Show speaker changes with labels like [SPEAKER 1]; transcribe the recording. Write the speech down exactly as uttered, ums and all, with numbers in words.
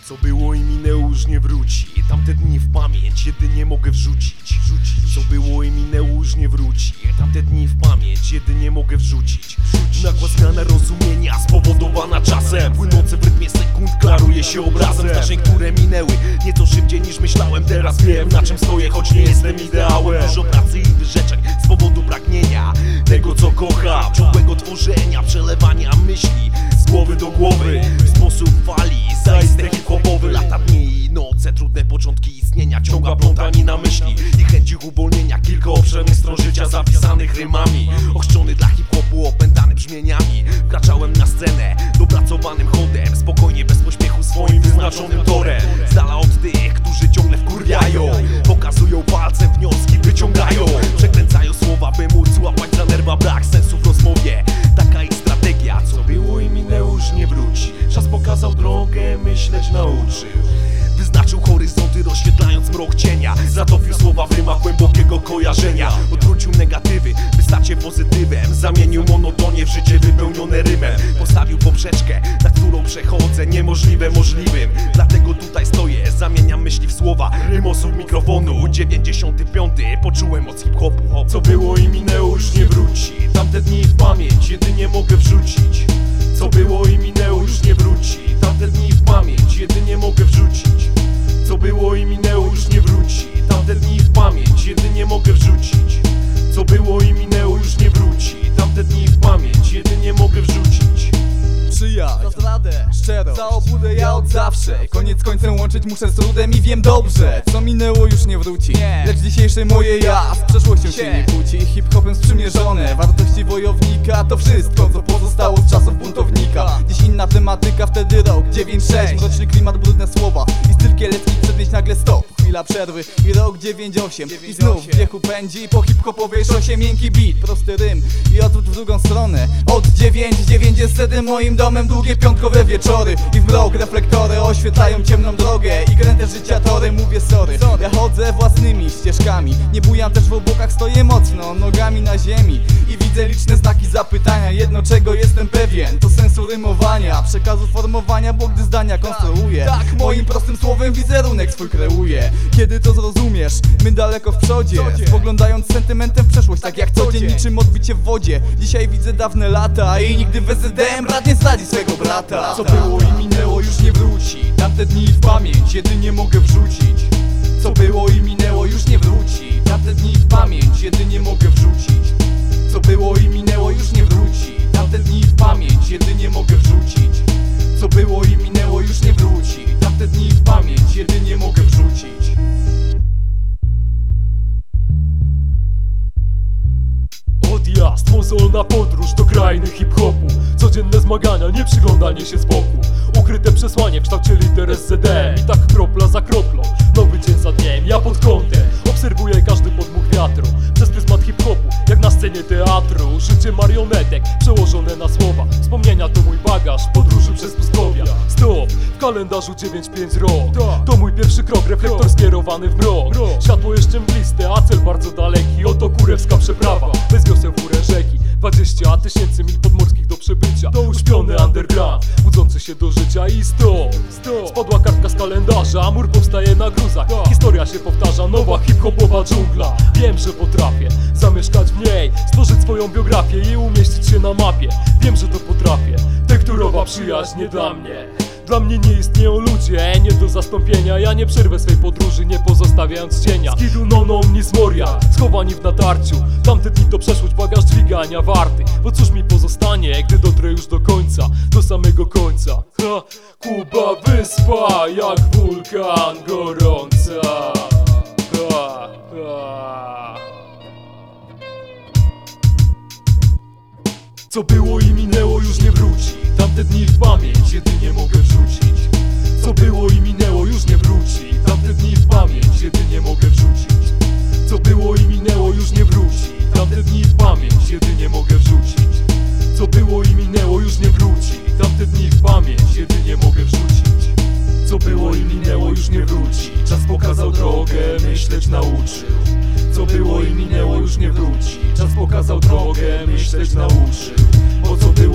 [SPEAKER 1] Co było i minęło już nie wróci. Tamte dni w pamięć jedynie mogę wrzucić. Co było i minęło już nie wróci. Tamte dni w pamięć jedynie mogę wrzucić. Nagła zmiana rozumienia spowodowana czasem, płynące w rytmie sekund klaruje się obrazem zdarzeń, które minęły nieco szybciej niż myślałem. Teraz wiem, na czym stoję, choć nie jestem ideałem. Dużo pracy i wyrzeczeń z powodu pragnienia tego, co kocham, ciągłego tworzenia, przelewania myśli z głowy do głowy w sposób fali, zaiste hip-hopowy. Lata, dni i noce, trudne początki istnienia, ciągła plątanina myśli i chęć ich uwolnienia. Kilka obszernych stron życia zapisanych rymami, ochrzczony dla hip-hopu, opętany brzmieniami. Wkraczałem na scenę dopracowanym chodem, spokojnie, bez pośpiechu, swoim wyznaczonym torem. Z dala od tych, którzy ciągle wkurwiają, pokazują palcem, wnioski wyciągają, przekręcają słowa, by móc łapać za nerwa, brak sensu w rozmowie. Taka ich strategia. Co było i minęło już nie wróci. Czas pokazał drogę, myśleć nauczył. Wyznaczył horyzonty, rozświetlając mrok cienia. Zatopił słowa w rymach głębokiego kojarzenia. Odwrócił negatywy, by stać się pozytywem. Zamienił monotonię w życie wypełnione rymem. Postawił poprzeczkę, na którą przechodzę. Niemożliwe możliwym, dlatego tutaj stoję. Zamieniam myśli w słowa, rymosów mikrofonu. dziewięćdziesiąty piąty, poczułem moc hip-hopu. Co było i minęło już nie wróci. Tamte dni w pamięć jedynie mogę wrzucić. Co było i minęło już nie wróci. Tamte dni w pamięć jedynie mogę wrzucić. Co było i minęło już nie wróci. Tamte dni w pamięć jedynie mogę wrzucić. Co było i minęło już nie wróci. Tamte dni w pamięć jedynie mogę wrzucić.
[SPEAKER 2] Przyjaźń, za zdradę, szczerość, za obłudę ja od zawsze. Koniec końcem łączyć muszę z trudem i wiem dobrze, co minęło już nie wróci. Lecz dzisiejsze moje ja z przeszłością się nie kłóci. Hip-hopem sprzymierzone, wartości wojownika to wszystko, co pozostało z czasów buntownika. Dziś inna tematyka, wtedy rok dziewięć sześć. Mroczny klimat, brudne słowa i styl kielecki, przednieść nagle stop. Chwila przerwy i rok dziewięć osiem. I znów wieku pędzi po hip-hopowej szosie miękki beat, prosty rym i odwrót w drugą stronę. Od dziewięć dziewięć jest wtedy moim domem. Długie piątkowe wieczory i w mrok reflektory oświetlają ciemną drogę i kręte życia tory. Mówię sorry, ja chodzę własnymi ścieżkami. Nie bujam też w obłokach, stoję mocno nogami na ziemi i widzę liczne znaki zapytania. Jedno czego jestem pewien, to sensu rymowania, przekazu formowania, bo gdy zdania konstruuję, tak moim prostym słowem wizerunek swój kreuję. Kiedy to zrozumiesz, my daleko w przodzie, spoglądając sentymentem w przeszłość, tak jak co dzień, niczym odbicie w wodzie. Dzisiaj widzę dawne lata i nigdy w S D M brat nie zdradzi swego brata. Co było i minęło już nie wróci. Tamte dni w pamięć jedynie mogę wrzucić. Co było i minęło już nie wróci. Tamte dni w pamięć jedynie mogę wrzucić. Co było i minęło już nie wróci. Tamte dni w pamięć jedynie mogę wrzucić. Co było i minęło już nie wróci. Tamte dni w pamięć jedynie mogę wrzucić.
[SPEAKER 3] Odjazd, mozolna podróż do krainy hip-hopu. Codzienne zmagania, nie przyglądanie się z boku. Ukryte przesłanie w kształcie liter S Z D. I tak kropla za kroplą, nowy dzień za dniem. Ja pod kątem obserwuję każdy podmuch wiatru przez pryzmat hip-hopu, jak na scenie teatru. Życie marionetek przełożone na słowa. Wspomnienia to mój bagaż podróży przez pustkowia. Stop, w kalendarzu dziewięć pięć rok. To mój pierwszy krok, reflektor skierowany w mrok. Światło jeszcze mgliste, a cel bardzo daleki. Oto kurewska przeprawa, bez wioseł w górę rzeki. Dwadzieścia tysięcy mil podmorskich do przebycia. To uśpiony underground, budzący się do życia. I stop, stop, spadła kartka z kalendarza, a mur powstaje na gruzach. Historia się powtarza, nowa hip-hopowa dżungla. Wiem, że potrafię zamieszkać w niej, stworzyć swoją biografię i umieścić się na mapie. Wiem, że to potrafię, tekturowa przyjaźń nie dla mnie. Dla mnie nie istnieją ludzie, nie do zastąpienia. Ja nie przerwę swej podróży, nie pozostawiając cienia. Skidu non omnis moria, schowani w natarciu. Tamte dni to przeszłość, bagaż dźwigania warty. Bo cóż mi pozostanie, gdy dotrę już do końca, do samego końca. Ha, Kuba wyspa, jak wulkan gorąca. Ha, ha. Co było i minęło już nie wróci. Tamte dni w pamięć jedynie mogę wrzucić. Co było i minęło już nie wróci. Tamte dni w pamięć jedynie mogę wrzucić. Co było i minęło już nie wróci. Tamte dni w pamięć jedynie mogę wrzucić. Co było i minęło już nie wróci. Tamte dni w pamięć jedynie mogę wrzucić. Co było i minęło już nie wróci. Czas pokazał drogę, myśleć nauczył. Co było i minęło już nie wróci. Czas pokazał drogę, myśleć nauczył. Bo co było